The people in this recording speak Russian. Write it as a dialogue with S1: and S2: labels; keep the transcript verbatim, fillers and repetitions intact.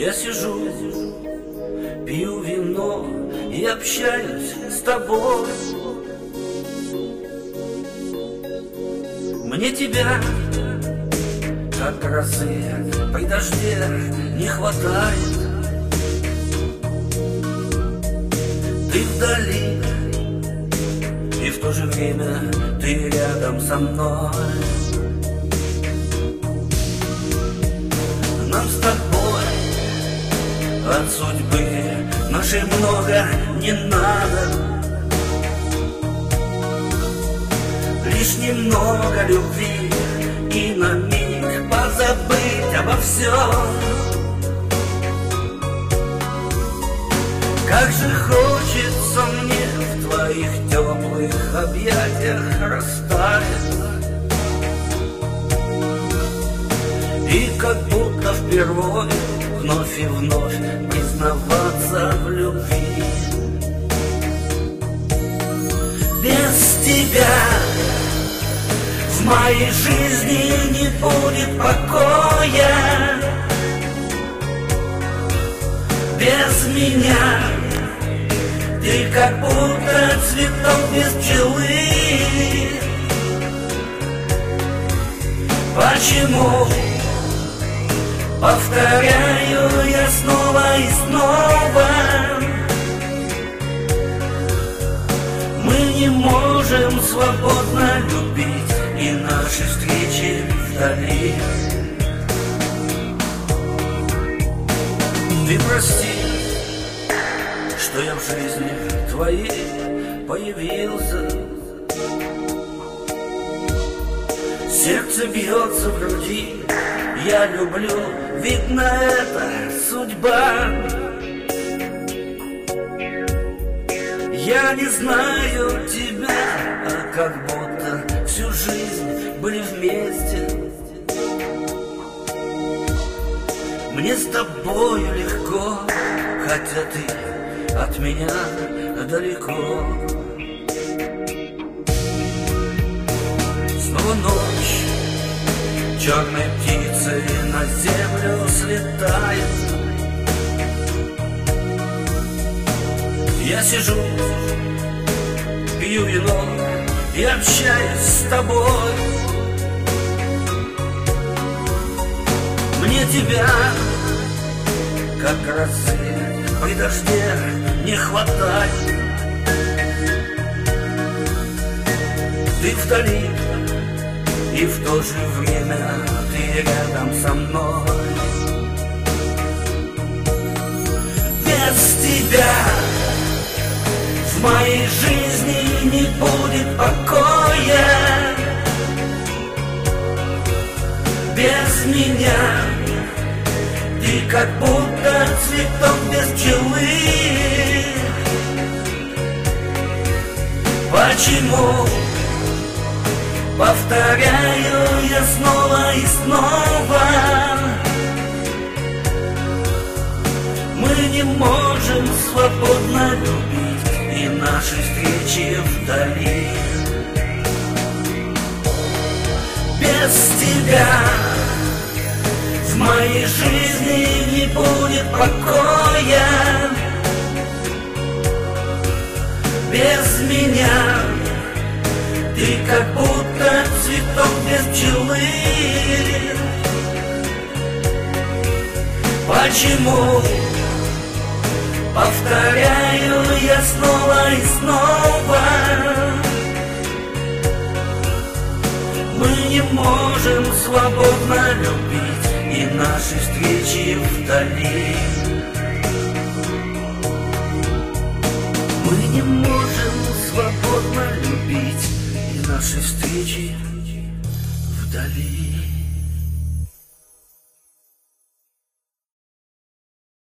S1: Я сижу, пью вино и общаюсь с тобой. Мне тебя, как росы при дожде, не хватает. Ты вдали, и в то же время ты рядом со мной. Нам с тобой от судьбы нашей много не надо. Лишь немного любви и на миг позабыть обо всем. Как же хочется мне в твоих теплых объятиях растаять. И как будто впервые вновь и вновь признаваться в любви. Без тебя в моей жизни не будет покоя. Без меня ты как будто цветок без пчелы. Почему? Повторяю я снова и снова. Мы не можем свободно любить, и наши встречи вдали. Ты прости, что я в жизни твоей появился. Сердце бьется в груди, я люблю, видно, это судьба. Я не знаю тебя, а как будто всю жизнь были вместе. Мне с тобою легко, хотя ты от меня далеко. Снова ночь, черной птицей на землю слетает. Я сижу, пью вино и общаюсь с тобой. Мне тебя, как росы при дожде, не хватает. Ты вдали, и в то же время ты рядом со мной. Без тебя в моей жизни не будет покоя. Без меня ты как будто цветок без пчелы. Почему? Повторяю я снова и снова. Мы не можем свободно любить, и наши встречи вдали. Без тебя в моей жизни не будет покоя. Без меня ты как будто цветок без пчелы. Почему? Повторяю я снова и снова. Мы не можем свободно любить, и наши встречи вдали. Мы не можем свободно любить, и наши встречи вдали.